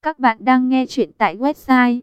Các bạn đang nghe chuyện tại website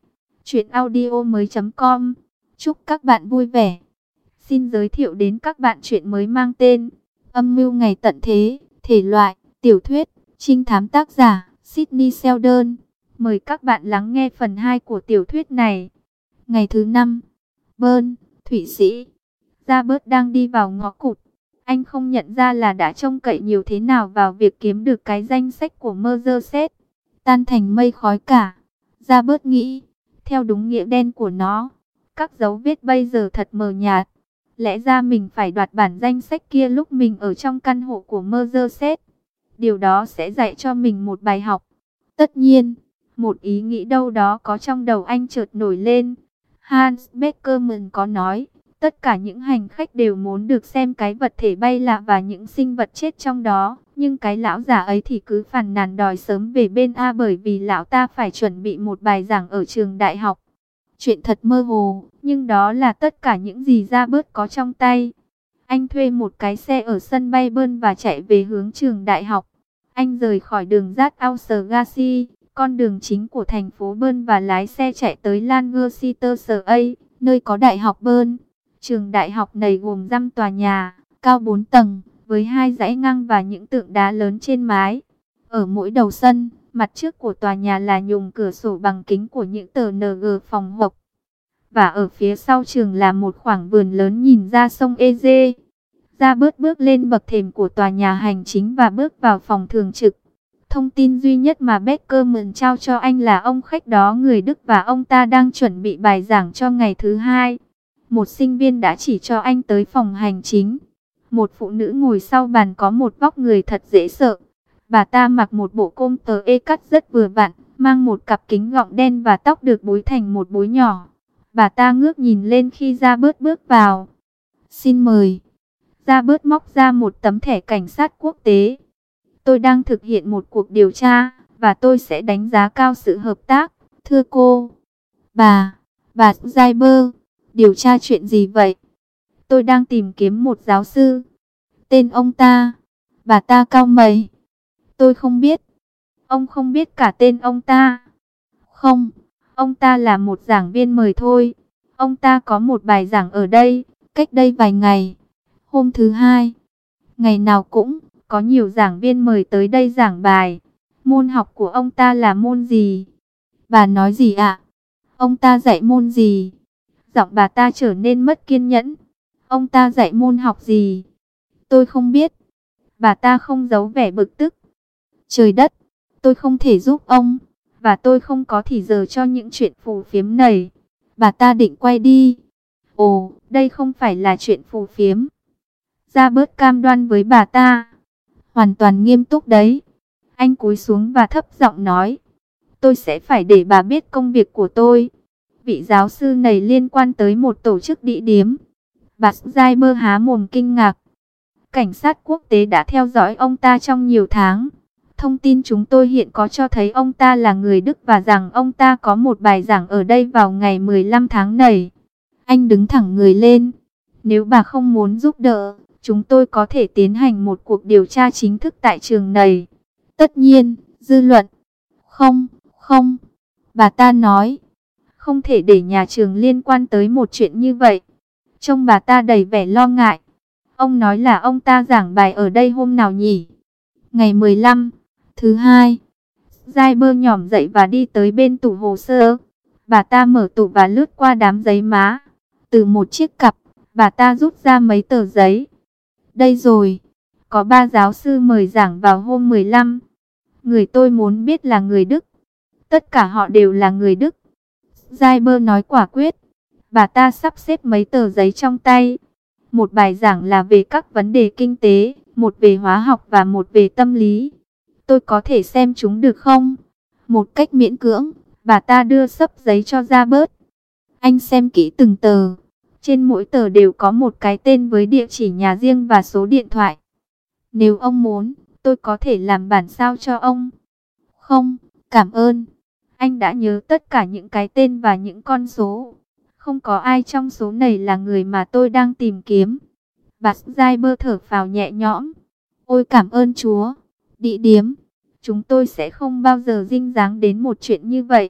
chuyenaudio.com. Chúc các bạn vui vẻ. Xin giới thiệu đến các bạn chuyện mới mang tên Âm mưu ngày tận thế, thể loại tiểu thuyết, trinh thám, tác giả Sydney Sheldon. Mời các bạn lắng nghe phần 2 của tiểu thuyết này. Ngày thứ 5, Bern, Thụy Sĩ. Robert đang đi vào ngõ cụt. Anh không nhận ra là đã trông cậy nhiều thế nào vào việc kiếm được cái danh sách của Merseyside. Tan thành mây khói cả. Robert nghĩ, theo đúng nghĩa đen của nó, các dấu vết bây giờ thật mờ nhạt. Lẽ ra mình phải đoạt bản danh sách kia lúc mình ở trong căn hộ của Merseyside. Điều đó sẽ dạy cho mình một bài học. Tất nhiên, một ý nghĩ đâu đó có trong đầu anh chợt nổi lên. Hans Beckerman có nói, tất cả những hành khách đều muốn được xem cái vật thể bay lạ và những sinh vật chết trong đó. Nhưng cái lão già ấy thì cứ phàn nàn đòi sớm về bên A bởi vì lão ta phải chuẩn bị một bài giảng ở trường đại học. Chuyện thật mơ hồ, nhưng đó là tất cả những gì Robert có trong tay. Anh thuê một cái xe ở sân bay Bern và chạy về hướng trường đại học. Anh rời khỏi đường Rathausgasse, con đường chính của thành phố Bern, và lái xe chạy tới Lancaster, nơi có đại học Bern. Trường đại học này gồm 5 tòa nhà, cao 4 tầng, với 2 dãy ngang và những tượng đá lớn trên mái. Ở mỗi đầu sân, mặt trước của tòa nhà là nhùng cửa sổ bằng kính của những tờ NG phòng học. Và ở phía sau trường là một khoảng vườn lớn nhìn ra sông Eze. Robert bước lên bậc thềm của tòa nhà hành chính và bước vào phòng thường trực. Thông tin duy nhất mà Beckerman trao cho anh là ông khách đó người Đức và ông ta đang chuẩn bị bài giảng cho ngày thứ 2. Một sinh viên đã chỉ cho anh tới phòng hành chính. Một phụ nữ ngồi sau bàn có một vóc người thật dễ sợ. Bà ta mặc một bộ com tơ cắt rất vừa vặn, mang một cặp kính gọng đen và tóc được búi thành một búi nhỏ. Bà ta ngước nhìn lên khi Robert bước vào. Xin mời. Robert móc ra một tấm thẻ cảnh sát quốc tế. Tôi đang thực hiện một cuộc điều tra, và tôi sẽ đánh giá cao sự hợp tác, thưa cô. Bà Zyber, điều tra chuyện gì vậy? Tôi đang tìm kiếm một giáo sư. Tên ông ta? Bà ta cau mày. Tôi không biết. Ông không biết cả tên ông ta? Không, ông ta là một giảng viên mời thôi. Ông ta có một bài giảng ở đây, cách đây vài ngày. Hôm thứ 2. Ngày nào cũng có nhiều giảng viên mời tới đây giảng bài. Môn học của ông ta là môn gì? Bà nói gì ạ? Ông ta dạy môn gì? Giọng bà ta trở nên mất kiên nhẫn. Ông ta dạy môn học gì? Tôi không biết. Bà ta không giấu vẻ bực tức. Trời đất, tôi không thể giúp ông, và tôi không có thì giờ cho những chuyện phù phiếm này. Bà ta định quay đi. Ồ, đây không phải là chuyện phù phiếm. Robert cam đoan với bà ta. Hoàn toàn nghiêm túc đấy. Anh cúi xuống và thấp giọng nói. Tôi sẽ phải để bà biết công việc của tôi. Vị giáo sư này liên quan tới một tổ chức địa điểm. Bà Zyber há mồm kinh ngạc. Cảnh sát quốc tế đã theo dõi ông ta trong nhiều tháng. Thông tin chúng tôi hiện có cho thấy ông ta là người Đức và rằng ông ta có một bài giảng ở đây vào ngày 15 tháng này. Anh đứng thẳng người lên. Nếu bà không muốn giúp đỡ, chúng tôi có thể tiến hành một cuộc điều tra chính thức tại trường này. Tất nhiên, dư luận. Không, bà ta nói. Không thể để nhà trường liên quan tới một chuyện như vậy. Trông bà ta đầy vẻ lo ngại. Ông nói là ông ta giảng bài ở đây hôm nào nhỉ? Ngày 15, thứ 2. Zyber nhỏm dậy và đi tới bên tủ hồ sơ. Bà ta mở tủ và lướt qua đám giấy má. Từ một chiếc cặp, bà ta rút ra mấy tờ giấy. Đây rồi, có 3 giáo sư mời giảng vào hôm 15. Người tôi muốn biết là người Đức. Tất cả họ đều là người Đức. Zyber nói quả quyết. Bà ta sắp xếp mấy tờ giấy trong tay. Một bài giảng là về các vấn đề kinh tế, một về hóa học và một về tâm lý. Tôi có thể xem chúng được không? Một cách miễn cưỡng, bà ta đưa xấp giấy cho Robert. Anh xem kỹ từng tờ. Trên mỗi tờ đều có một cái tên với địa chỉ nhà riêng và số điện thoại. Nếu ông muốn, tôi có thể làm bản sao cho ông. Không, cảm ơn. Anh đã nhớ tất cả những cái tên và những con số. Không có ai trong số này là người mà tôi đang tìm kiếm. Bà Zyber thở phào nhẹ nhõm. Ôi cảm ơn Chúa. Địa điểm. Chúng tôi sẽ không bao giờ dinh dáng đến một chuyện như vậy.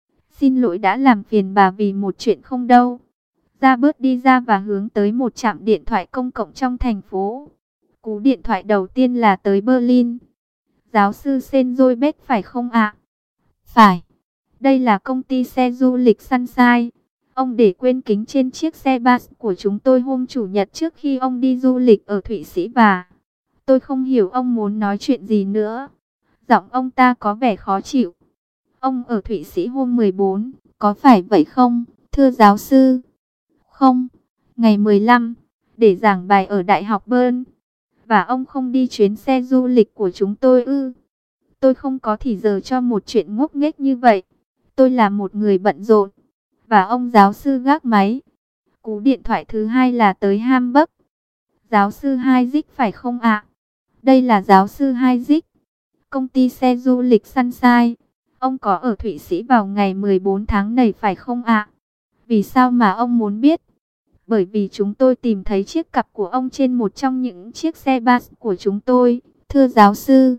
Xin lỗi đã làm phiền bà vì một chuyện không đâu. Robert đi ra và hướng tới một trạm điện thoại công cộng trong thành phố. Cú điện thoại đầu tiên là tới Berlin. Giáo sư Senzoibet phải không ạ? Phải. Đây là công ty xe du lịch Sunshine. Ông để quên kính trên chiếc xe bus của chúng tôi hôm Chủ nhật trước khi ông đi du lịch ở Thụy Sĩ và... Tôi không hiểu ông muốn nói chuyện gì nữa. Giọng ông ta có vẻ khó chịu. Ông ở Thụy Sĩ hôm 14, có phải vậy không, thưa giáo sư? Không, ngày 15, để giảng bài ở Đại học Bern. Và ông không đi chuyến xe du lịch của chúng tôi ư? Tôi không có thì giờ cho một chuyện ngốc nghếch như vậy. Tôi là một người bận rộn. Và ông giáo sư gác máy. Cú điện thoại thứ hai là tới Hamburg. Giáo sư Heizik phải không ạ? Đây là giáo sư Heizik. Công ty xe du lịch Sunshine. Ông có ở Thụy Sĩ vào ngày 14 tháng này phải không ạ? Vì sao mà ông muốn biết? Bởi vì chúng tôi tìm thấy chiếc cặp của ông trên một trong những chiếc xe bus của chúng tôi, thưa giáo sư.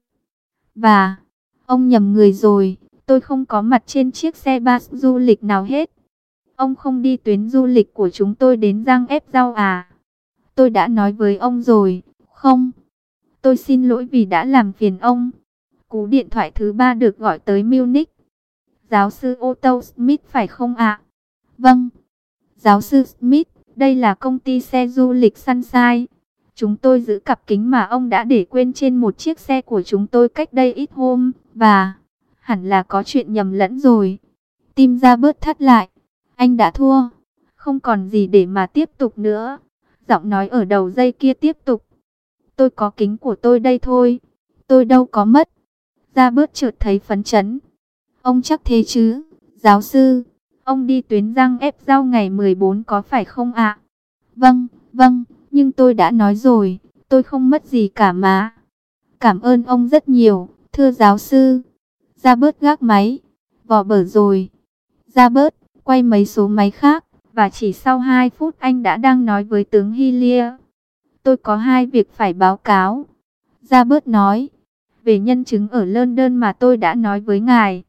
Và, ông nhầm người rồi, tôi không có mặt trên chiếc xe bus du lịch nào hết. Ông không đi tuyến du lịch của chúng tôi đến Giang Ép Rau à? Tôi đã nói với ông rồi, không? Tôi xin lỗi vì đã làm phiền ông. Cú điện thoại thứ ba được gọi tới Munich. Giáo sư Otto Smith phải không ạ? Vâng. Giáo sư Smith, đây là công ty xe du lịch Sunshine. Chúng tôi giữ cặp kính mà ông đã để quên trên một chiếc xe của chúng tôi cách đây ít hôm. Và hẳn là có chuyện nhầm lẫn rồi. Tim ra bớt thắt lại. Anh đã thua. Không còn gì để mà tiếp tục nữa. Giọng nói ở đầu dây kia tiếp tục. Tôi có kính của tôi đây thôi. Tôi đâu có mất. Ra bớt chợt thấy phấn chấn. Ông chắc thế chứ, giáo sư. Ông đi tuyến Giang Ép Rau ngày 14 có phải không ạ? Vâng, vâng, nhưng tôi đã nói rồi, tôi không mất gì cả mà. Cảm ơn ông rất nhiều, thưa giáo sư. Ra bớt gác máy, vò bở rồi. Ra bớt, quay mấy số máy khác, và chỉ sau 2 phút anh đã đang nói với tướng Hillier. Tôi có 2 việc phải báo cáo. Ra bớt nói, về nhân chứng ở London mà tôi đã nói với ngài.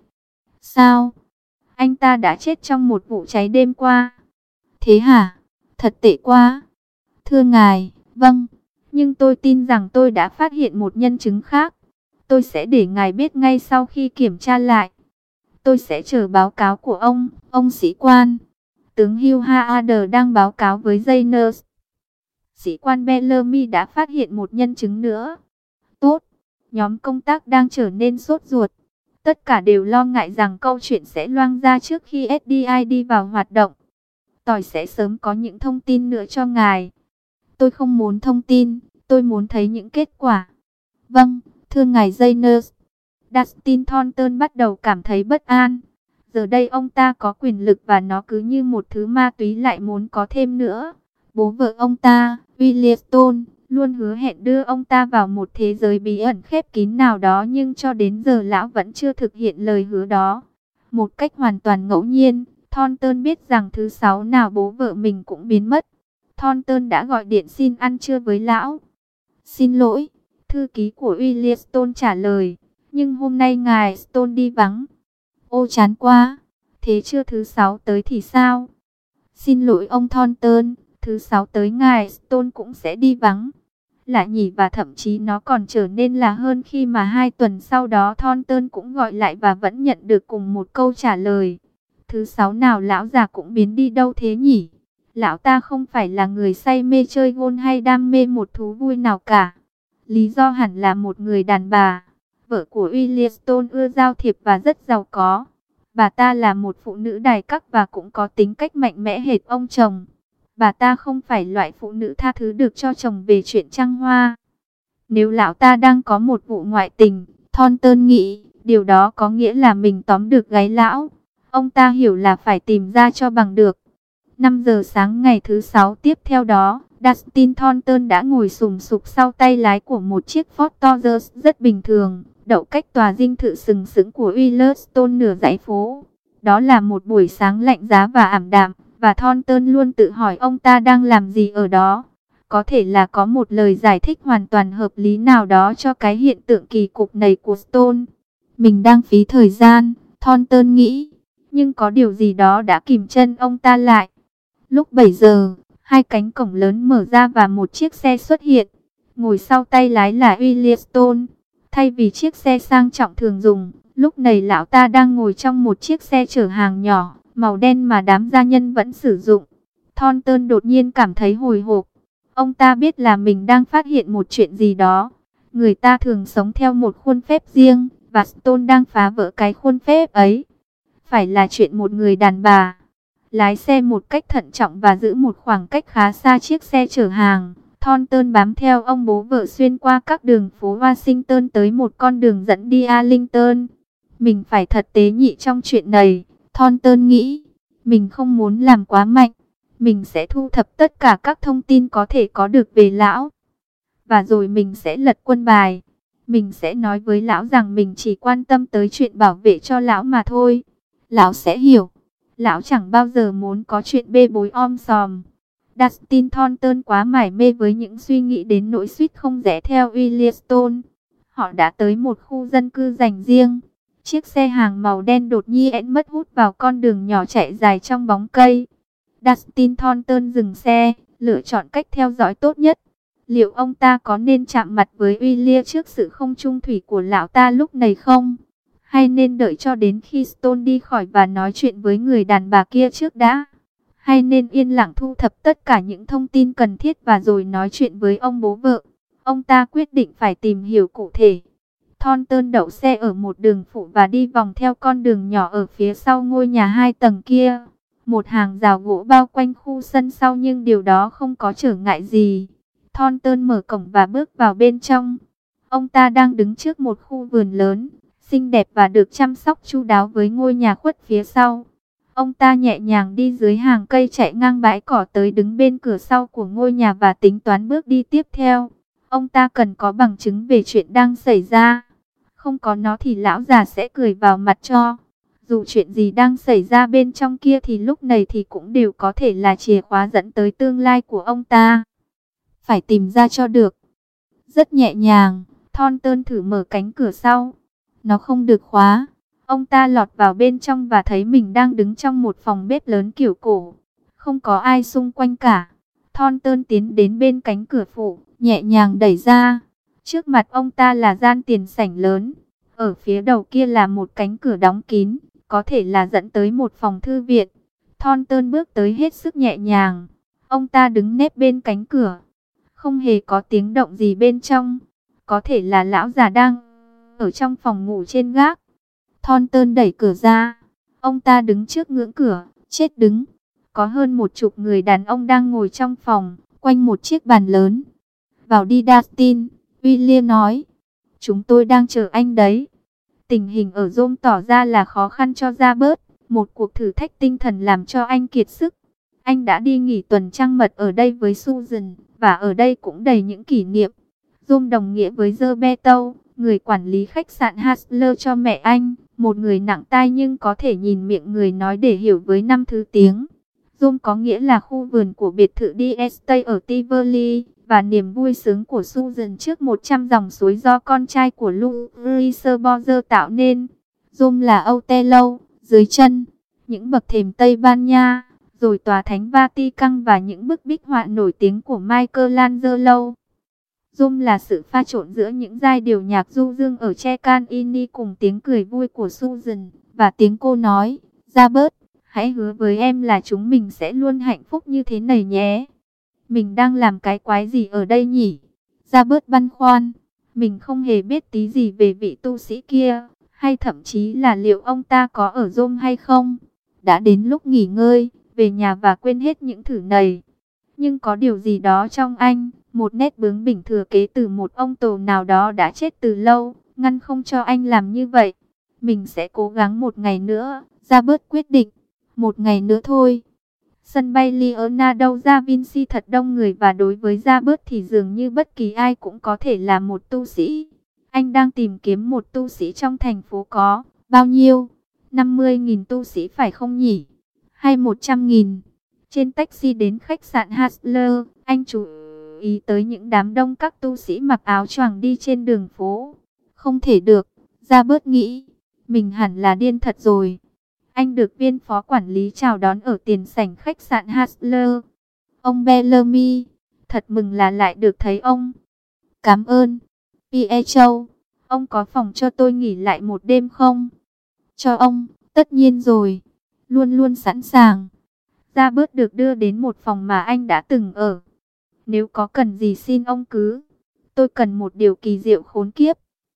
Sao? Anh ta đã chết trong một vụ cháy đêm qua. Thế hả? Thật tệ quá. Thưa ngài, vâng. Nhưng tôi tin rằng tôi đã phát hiện một nhân chứng khác. Tôi sẽ để ngài biết ngay sau khi kiểm tra lại. Tôi sẽ chờ báo cáo của ông sĩ quan. Tướng Hugh Haader đang báo cáo với Jayners. Sĩ quan Bellamy đã phát hiện một nhân chứng nữa. Tốt. Nhóm công tác đang trở nên sốt ruột. Tất cả đều lo ngại rằng câu chuyện sẽ loang ra trước khi SDI đi vào hoạt động. Tỏi sẽ sớm có những thông tin nữa cho ngài. Tôi không muốn thông tin, tôi muốn thấy những kết quả. Vâng, thưa ngài Jayners. Dustin Thornton bắt đầu cảm thấy bất an. Giờ đây ông ta có quyền lực và nó cứ như một thứ ma túy lại muốn có thêm nữa. Bố vợ ông ta, William Stone, luôn hứa hẹn đưa ông ta vào một thế giới bí ẩn khép kín nào đó, nhưng cho đến giờ lão vẫn chưa thực hiện lời hứa đó. Một cách hoàn toàn ngẫu nhiên, Thornton biết rằng thứ Sáu nào bố vợ mình cũng biến mất. Thornton đã gọi điện xin ăn trưa với lão. Xin lỗi, thư ký của William Stone trả lời, nhưng hôm nay ngài Stone đi vắng. Ô chán quá, thế trưa thứ Sáu tới thì sao? Xin lỗi ông Thornton, thứ Sáu tới ngài Stone cũng sẽ đi vắng. Lạ nhỉ, và thậm chí nó còn trở nên lạ hơn khi mà 2 tuần sau đó Thornton cũng gọi lại và vẫn nhận được cùng một câu trả lời. Thứ Sáu nào lão già cũng biến đi đâu thế nhỉ? Lão ta không phải là người say mê chơi gôn hay đam mê một thú vui nào cả. Lý do hẳn là một người đàn bà. Vợ của William Stone ưa giao thiệp và rất giàu có. Bà ta là một phụ nữ đài các và cũng có tính cách mạnh mẽ hệt ông chồng. Bà ta không phải loại phụ nữ tha thứ được cho chồng về chuyện trăng hoa. Nếu lão ta đang có một vụ ngoại tình, Thornton nghĩ, điều đó có nghĩa là mình tóm được gáy lão. Ông ta hiểu là phải tìm ra cho bằng được. 5 giờ sáng ngày thứ Sáu tiếp theo đó, Dustin Thornton đã ngồi sùng sục sau tay lái của một chiếc Ford Taurus rất bình thường, đậu cách tòa dinh thự sừng sững của William Stone nửa dãy phố. Đó là một buổi sáng lạnh giá và ảm đạm, và Thornton luôn tự hỏi ông ta đang làm gì ở đó. Có thể là có một lời giải thích hoàn toàn hợp lý nào đó cho cái hiện tượng kỳ cục này của Stone. Mình đang phí thời gian, Thornton nghĩ. Nhưng có điều gì đó đã kìm chân ông ta lại. Lúc 7 giờ, hai cánh cổng lớn mở ra và một chiếc xe xuất hiện. Ngồi sau tay lái là William Stone. Thay vì chiếc xe sang trọng thường dùng, lúc này lão ta đang ngồi trong một chiếc xe chở hàng nhỏ, màu đen mà đám gia nhân vẫn sử dụng. Thornton đột nhiên cảm thấy hồi hộp. Ông ta biết là mình đang phát hiện một chuyện gì đó. Người ta thường sống theo một khuôn phép riêng, và Stone đang phá vỡ cái khuôn phép ấy. Phải là chuyện một người đàn bà. Lái xe một cách thận trọng và giữ một khoảng cách khá xa chiếc xe chở hàng. Thornton bám theo ông bố vợ xuyên qua các đường phố Washington tới một con đường dẫn đi Arlington. Mình phải thật tế nhị trong chuyện này, Thornton nghĩ. Mình không muốn làm quá mạnh. Mình sẽ thu thập tất cả các thông tin có thể có được về lão. Và rồi mình sẽ lật quân bài. Mình sẽ nói với lão rằng mình chỉ quan tâm tới chuyện bảo vệ cho lão mà thôi. Lão sẽ hiểu. Lão chẳng bao giờ muốn có chuyện bê bối om sòm. Dustin Thornton quá mải mê với những suy nghĩ đến nỗi suýt không rẽ theo William Stone. Họ đã tới một khu dân cư dành riêng. Chiếc xe hàng màu đen đột nhiên mất hút vào con đường nhỏ chạy dài trong bóng cây. Dustin Thornton dừng xe, lựa chọn cách theo dõi tốt nhất. Liệu ông ta có nên chạm mặt với William trước sự không chung thủy của lão ta lúc này không? Hay nên đợi cho đến khi Stone đi khỏi và nói chuyện với người đàn bà kia trước đã? Hay nên yên lặng thu thập tất cả những thông tin cần thiết và rồi nói chuyện với ông bố vợ? Ông ta quyết định phải tìm hiểu cụ thể. Thornton đậu xe ở một đường phụ và đi vòng theo con đường nhỏ ở phía sau ngôi nhà 2 tầng kia. Một hàng rào gỗ bao quanh khu sân sau nhưng điều đó không có trở ngại gì. Thornton mở cổng và bước vào bên trong. Ông ta đang đứng trước một khu vườn lớn, xinh đẹp và được chăm sóc chu đáo với ngôi nhà khuất phía sau. Ông ta nhẹ nhàng đi dưới hàng cây chạy ngang bãi cỏ tới đứng bên cửa sau của ngôi nhà và tính toán bước đi tiếp theo. Ông ta cần có bằng chứng về chuyện đang xảy ra. Không có nó thì lão già sẽ cười vào mặt cho. Dù chuyện gì đang xảy ra bên trong kia thì lúc này thì cũng đều có thể là chìa khóa dẫn tới tương lai của ông ta. Phải tìm ra cho được. Rất nhẹ nhàng, Thornton thử mở cánh cửa sau. Nó không được khóa. Ông ta lọt vào bên trong và thấy mình đang đứng trong một phòng bếp lớn kiểu cổ. Không có ai xung quanh cả. Thornton tiến đến bên cánh cửa phụ, nhẹ nhàng đẩy ra. Trước mặt ông ta là gian tiền sảnh lớn. Ở phía đầu kia là một cánh cửa đóng kín, có thể là dẫn tới một phòng thư viện. Thornton bước tới hết sức nhẹ nhàng. Ông ta đứng nép bên cánh cửa. Không hề có tiếng động gì bên trong. Có thể là lão già đang ở trong phòng ngủ trên gác. Thornton đẩy cửa ra. Ông ta đứng trước ngưỡng cửa, chết đứng. Có hơn 10 người đàn ông đang ngồi trong phòng, quanh một chiếc bàn lớn. Vào đi Dustin, William nói. Chúng tôi đang chờ anh đấy. Tình hình ở Rome tỏ ra là khó khăn cho Robert. Một cuộc thử thách tinh thần làm cho anh kiệt sức. Anh đã đi nghỉ tuần trăng mật ở đây với Susan, và ở đây cũng đầy những kỷ niệm. Rome đồng nghĩa với Roberto, người quản lý khách sạn Hasler cho mẹ anh. Một người nặng tai nhưng có thể nhìn miệng người nói để hiểu với 5 thứ tiếng. Rome có nghĩa là khu vườn của biệt thự The Estate ở Tivoli, và niềm vui sướng của Susan trước 100 dòng suối do con trai của Louis Borgia tạo nên. Rome là Othello, dưới chân, những bậc thềm Tây Ban Nha, rồi tòa thánh Vatican và những bức bích họa nổi tiếng của Michelangelo. Rome là sự pha trộn giữa những giai điệu nhạc du dương ở Ceccani cùng tiếng cười vui của Susan, và tiếng cô nói, Robert, hãy hứa với em là chúng mình sẽ luôn hạnh phúc như thế này nhé. Mình đang làm cái quái gì ở đây nhỉ? Robert băn khoăn. Mình không hề biết tí gì về vị tu sĩ kia, hay thậm chí là liệu ông ta có ở Rome hay không. Đã đến lúc nghỉ ngơi, về nhà và quên hết những thứ này. Nhưng có điều gì đó trong anh, một nét bướng bỉnh thừa kế từ một ông tổ nào đó đã chết từ lâu, ngăn không cho anh làm như vậy. Mình sẽ cố gắng một ngày nữa, Robert quyết định. Một ngày nữa thôi. Sân bay Leonardo da Vinci thật đông người và đối với Robert thì dường như bất kỳ ai cũng có thể là một tu sĩ. Anh đang tìm kiếm một tu sĩ trong thành phố có bao nhiêu? 50.000 tu sĩ phải không nhỉ? Hay 100.000? Trên taxi đến khách sạn Hasler, anh chú ý tới những đám đông các tu sĩ mặc áo choàng đi trên đường phố. Không thể được, Robert nghĩ, mình hẳn là điên thật rồi. Anh được viên phó quản lý chào đón ở tiền sảnh khách sạn Hasler. Ông Bellamy, thật mừng là lại được thấy ông. Cảm ơn. Pierre Châu, ông có phòng cho tôi nghỉ lại một đêm không? Cho ông, tất nhiên rồi. Luôn luôn sẵn sàng. Robert được đưa đến một phòng mà anh đã từng ở. Nếu có cần gì xin ông cứ. Tôi cần một điều kỳ diệu khốn kiếp.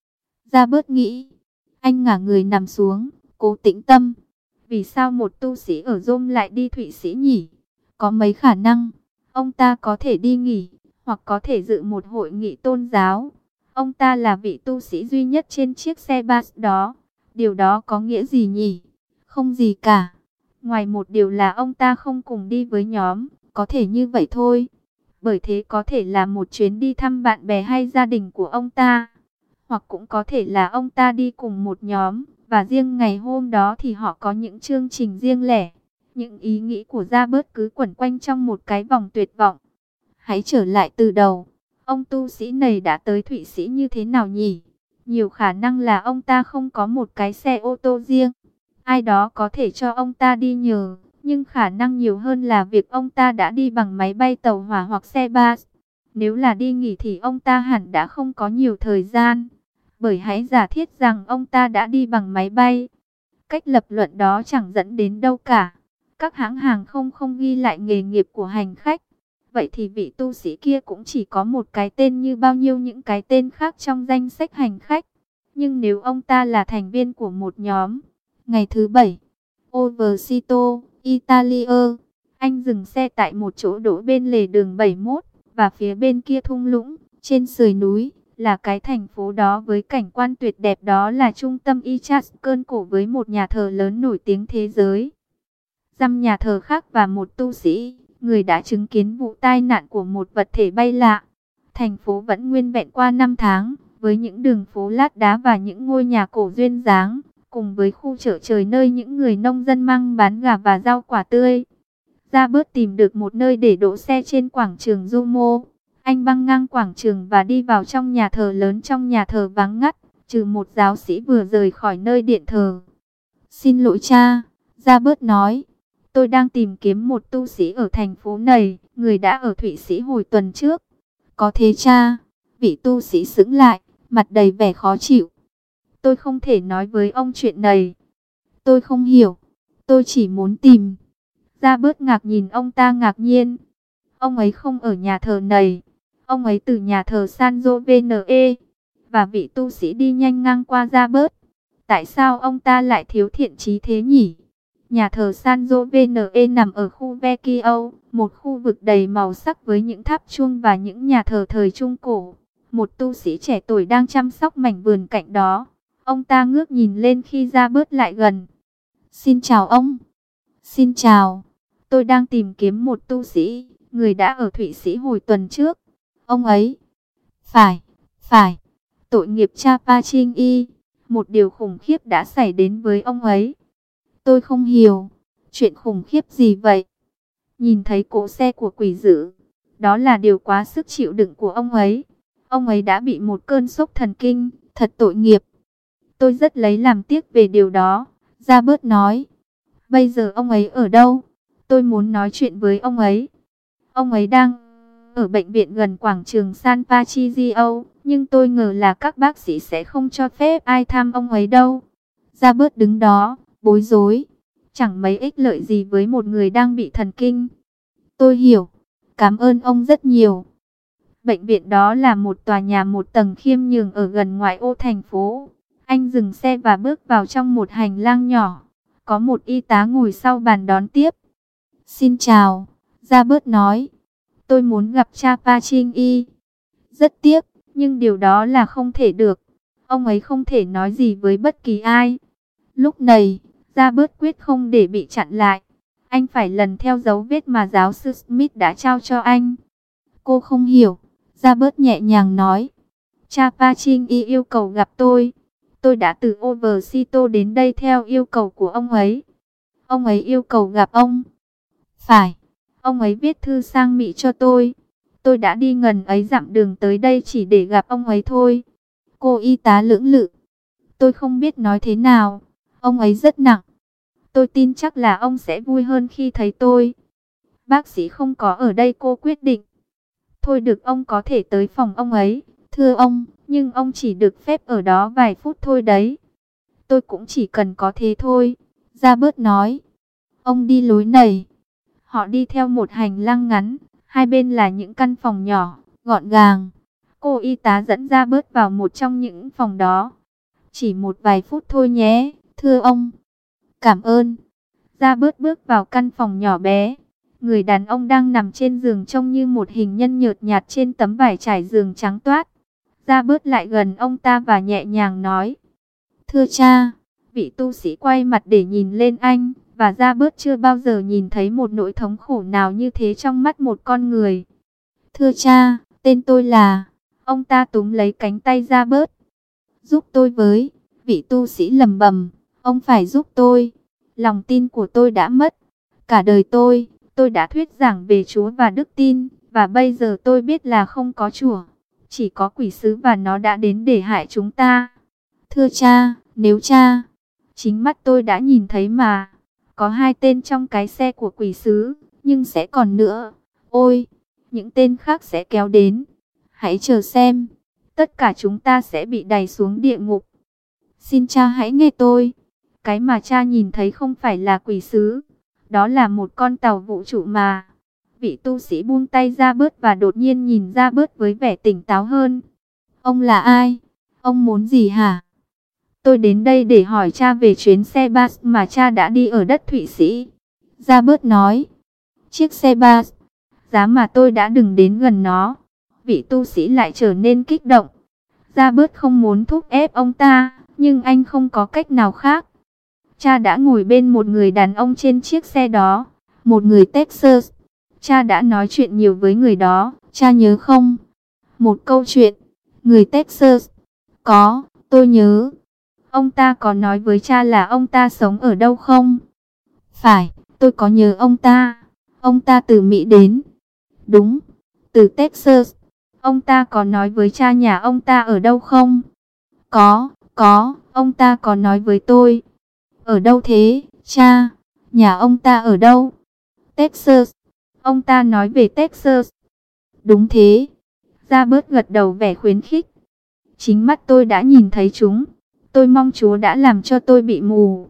Robert nghĩ. Anh ngả người nằm xuống, cố tĩnh tâm. Vì sao một tu sĩ ở Rome lại đi Thụy Sĩ nhỉ? Có mấy khả năng. Ông ta có thể đi nghỉ, hoặc có thể dự một hội nghị tôn giáo. Ông ta là vị tu sĩ duy nhất trên chiếc xe bus đó. Điều đó có nghĩa gì nhỉ? Không gì cả. Ngoài một điều là ông ta không cùng đi với nhóm, có thể như vậy thôi. Bởi thế có thể là một chuyến đi thăm bạn bè hay gia đình của ông ta. Hoặc cũng có thể là ông ta đi cùng một nhóm, và riêng ngày hôm đó thì họ có những chương trình riêng lẻ. Những ý nghĩ của Robert cứ quẩn quanh trong một cái vòng tuyệt vọng. Hãy trở lại từ đầu. Ông tu sĩ này đã tới Thụy Sĩ như thế nào nhỉ? Nhiều khả năng là ông ta không có một cái xe ô tô riêng. Ai đó có thể cho ông ta đi nhờ. Nhưng khả năng nhiều hơn là việc ông ta đã đi bằng máy bay tàu hỏa hoặc xe bus. Nếu là đi nghỉ thì ông ta hẳn đã không có nhiều thời gian. Bởi hãy giả thiết rằng ông ta đã đi bằng máy bay. Cách lập luận đó chẳng dẫn đến đâu cả. Các hãng hàng không ghi lại nghề nghiệp của hành khách. Vậy thì vị tu sĩ kia cũng chỉ có một cái tên như bao nhiêu những cái tên khác trong danh sách hành khách. Nhưng nếu ông ta là thành viên của một nhóm. Ngày thứ 7, Oversito, Italia, anh dừng xe tại một chỗ đỗ bên lề đường 71, và phía bên kia thung lũng, trên sườn núi, là cái thành phố đó với cảnh quan tuyệt đẹp, đó là trung tâm Etruscan cổ với một nhà thờ lớn nổi tiếng thế giới. Dăm nhà thờ khác và một tu sĩ, người đã chứng kiến vụ tai nạn của một vật thể bay lạ. Thành phố vẫn nguyên vẹn qua 5 tháng, với những đường phố lát đá và những ngôi nhà cổ duyên dáng, cùng với khu chợ trời nơi những người nông dân mang bán gà và rau quả tươi. Robert tìm được một nơi để đỗ xe trên quảng trường Duomo. Anh băng ngang quảng trường và đi vào trong nhà thờ lớn. Trong nhà thờ vắng ngắt, trừ một giáo sĩ vừa rời khỏi nơi điện thờ. Xin lỗi cha, Robert nói. Tôi đang tìm kiếm một tu sĩ ở thành phố này, người đã ở Thụy Sĩ hồi tuần trước. Có thế cha? Vị tu sĩ sững lại, mặt đầy vẻ khó chịu. Tôi không thể nói với ông chuyện này. Tôi không hiểu. Tôi chỉ muốn tìm. Robert ngạc nhìn ông ta ngạc nhiên. Ông ấy không ở nhà thờ này. Ông ấy từ nhà thờ San Giovene. Và vị tu sĩ đi nhanh ngang qua Robert. Tại sao ông ta lại thiếu thiện chí thế nhỉ? Nhà thờ San Giovene nằm ở khu Vecchio, một khu vực đầy màu sắc với những tháp chuông và những nhà thờ thời Trung Cổ. Một tu sĩ trẻ tuổi đang chăm sóc mảnh vườn cạnh đó. Ông ta ngước nhìn lên khi Robert lại gần. Xin chào ông. Xin chào. Tôi đang tìm kiếm một tu sĩ, người đã ở Thụy Sĩ hồi tuần trước. Ông ấy. Phải. Tội nghiệp cha Pachinyi. Một điều khủng khiếp đã xảy đến với ông ấy. Tôi không hiểu. Chuyện khủng khiếp gì vậy? Nhìn thấy cỗ xe của quỷ dữ. Đó là điều quá sức chịu đựng của ông ấy. Ông ấy đã bị một cơn sốc thần kinh. Thật tội nghiệp. Tôi rất lấy làm tiếc về điều đó. Robert nói. Bây giờ ông ấy ở đâu? Tôi muốn nói chuyện với ông ấy. Ông ấy đang ở bệnh viện gần quảng trường San Patricio. Nhưng tôi ngờ là các bác sĩ sẽ không cho phép ai thăm ông ấy đâu. Robert đứng đó, bối rối. Chẳng mấy ích lợi gì với một người đang bị thần kinh. Tôi hiểu. Cảm ơn ông rất nhiều. Bệnh viện đó là một tòa nhà một tầng khiêm nhường ở gần ngoại ô thành phố. Anh dừng xe và bước vào trong một hành lang nhỏ. Có một y tá ngồi sau bàn đón tiếp. Xin chào, Robert nói. Tôi muốn gặp cha Pachinyi. Rất tiếc, nhưng điều đó là không thể được. Ông ấy không thể nói gì với bất kỳ ai. Lúc này, Robert quyết không để bị chặn lại. Anh phải lần theo dấu vết mà giáo sư Smith đã trao cho anh. Cô không hiểu, Robert nhẹ nhàng nói. Cha Pachinyi yêu cầu gặp tôi. Tôi đã từ Oversito đến đây theo yêu cầu của ông ấy. Ông ấy yêu cầu gặp ông. Phải, ông ấy viết thư sang Mỹ cho tôi. Tôi đã đi ngần ấy dặm đường tới đây chỉ để gặp ông ấy thôi. Cô y tá lưỡng lự. Tôi không biết nói thế nào. Ông ấy rất nặng. Tôi tin chắc là ông sẽ vui hơn khi thấy tôi. Bác sĩ không có ở đây, cô quyết định. Thôi được, ông có thể tới phòng ông ấy. Thưa ông, nhưng ông chỉ được phép ở đó vài phút thôi đấy. Tôi cũng chỉ cần có thế thôi. Robert nói. Ông đi lối này. Họ đi theo một hành lang ngắn. Hai bên là những căn phòng nhỏ, gọn gàng. Cô y tá dẫn Robert vào một trong những phòng đó. Chỉ một vài phút thôi nhé, thưa ông. Cảm ơn. Robert bước vào căn phòng nhỏ bé. Người đàn ông đang nằm trên giường trông như một hình nhân nhợt nhạt trên tấm vải trải giường trắng toát. Robert lại gần ông ta và nhẹ nhàng nói. Thưa cha. Vị tu sĩ quay mặt để nhìn lên anh. Và Robert chưa bao giờ nhìn thấy một nỗi thống khổ nào như thế trong mắt một con người. Thưa cha, tên tôi là... Ông ta túm lấy cánh tay Robert. Giúp tôi với. Vị tu sĩ lẩm bẩm. Ông phải giúp tôi. Lòng tin của tôi đã mất. Cả đời tôi đã thuyết giảng về Chúa và đức tin. Và bây giờ tôi biết là không có Chúa. Chỉ có quỷ sứ và nó đã đến để hại chúng ta. Thưa cha, nếu cha... Chính mắt tôi đã nhìn thấy mà. Có 2 tên trong cái xe của quỷ sứ. Nhưng sẽ còn nữa. Ôi, những tên khác sẽ kéo đến. Hãy chờ xem. Tất cả chúng ta sẽ bị đày xuống địa ngục. Xin cha hãy nghe tôi. Cái mà cha nhìn thấy không phải là quỷ sứ. Đó là một con tàu vũ trụ mà. Vị tu sĩ buông tay ra bớt và đột nhiên nhìn ra bớt với vẻ tỉnh táo hơn. Ông là ai? Ông muốn gì hả? Tôi đến đây để hỏi cha về chuyến xe bus mà cha đã đi ở đất Thụy Sĩ. Gia bớt nói. Chiếc xe bus. Giá mà tôi đã đừng đến gần nó. Vị tu sĩ lại trở nên kích động. Gia bớt không muốn thúc ép ông ta. Nhưng anh không có cách nào khác. Cha đã ngồi bên một người đàn ông trên chiếc xe đó. Một người Texas. Cha đã nói chuyện nhiều với người đó. Cha nhớ không? Một câu chuyện. Người Texas. Có, tôi nhớ. Ông ta có nói với cha là ông ta sống ở đâu không? Phải, tôi có nhớ ông ta. Ông ta từ Mỹ đến. Đúng, từ Texas. Ông ta có nói với cha nhà ông ta ở đâu không? Có, ông ta có nói với tôi. Ở đâu thế, cha? Nhà ông ta ở đâu? Texas. Ông ta nói về Texas. Đúng thế. Robert gật đầu vẻ khuyến khích. Chính mắt tôi đã nhìn thấy chúng. Tôi mong Chúa đã làm cho tôi bị mù.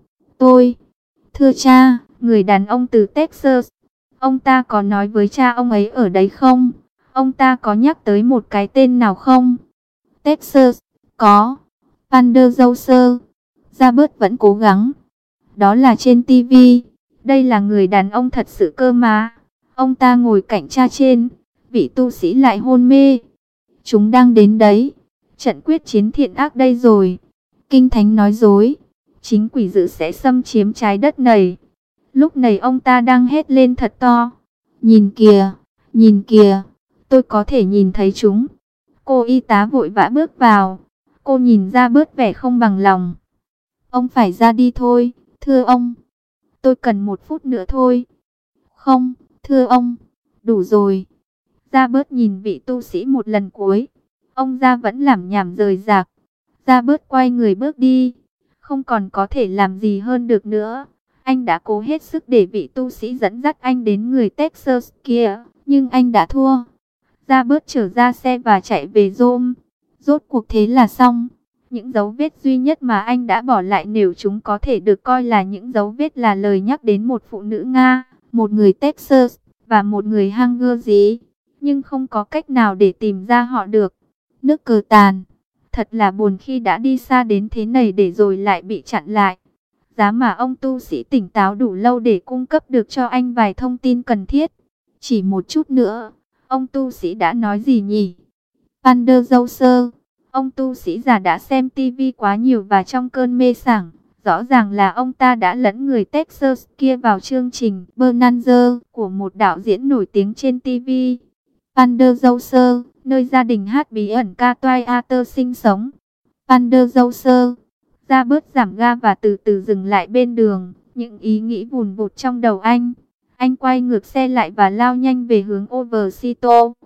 Thưa cha, người đàn ông từ Texas. Ông ta có nói với cha ông ấy ở đấy không? Ông ta có nhắc tới một cái tên nào không? Texas, có. Vanderjauser. Robert vẫn cố gắng. Đó là trên TV. Đây là người đàn ông thật sự cơ mà. Ông ta ngồi cạnh cha trên. Vị tu sĩ lại hôn mê. Chúng đang đến đấy. Trận quyết chiến thiện ác đây rồi. Kinh Thánh nói dối. Chính quỷ dữ sẽ xâm chiếm trái đất này. Lúc này ông ta đang hét lên thật to. Nhìn kìa, tôi có thể nhìn thấy chúng. Cô y tá vội vã bước vào. Cô nhìn ra bớt vẻ không bằng lòng. Ông phải ra đi thôi, thưa ông. Tôi cần 1 phút nữa thôi. Không, thưa ông, đủ rồi. Ra bớt nhìn vị tu sĩ một lần cuối. Ông ra vẫn lảm nhảm rời rạc. Ra bớt quay người bước đi. Không còn có thể làm gì hơn được nữa. Anh đã cố hết sức để vị tu sĩ dẫn dắt anh đến người Texas kia. Nhưng anh đã thua. Ra bớt trở ra xe và chạy về Rome. Rốt cuộc thế là xong. Những dấu vết duy nhất mà anh đã bỏ lại, nếu chúng có thể được coi là những dấu vết, là lời nhắc đến một phụ nữ Nga, một người Texas và một người Hungary. Nhưng không có cách nào để tìm ra họ được. Nước cờ tàn. Thật là buồn khi đã đi xa đến thế này để rồi lại bị chặn lại. Giá mà ông tu sĩ tỉnh táo đủ lâu để cung cấp được cho anh vài thông tin cần thiết. Chỉ một chút nữa, ông tu sĩ đã nói gì nhỉ? Vanderjauser. Ông tu sĩ già đã xem TV quá nhiều và trong cơn mê sảng. Rõ ràng là ông ta đã lẫn người Texas kia vào chương trình Bonanza của một đạo diễn nổi tiếng trên TV. Vanderjauser, nơi gia đình hát bí ẩn Catwiater sinh sống. Vanderjauser. Robert giảm ga và từ từ dừng lại bên đường. Những ý nghĩ vùn vụt trong đầu anh. Anh quay ngược xe lại và lao nhanh về hướng Overseas.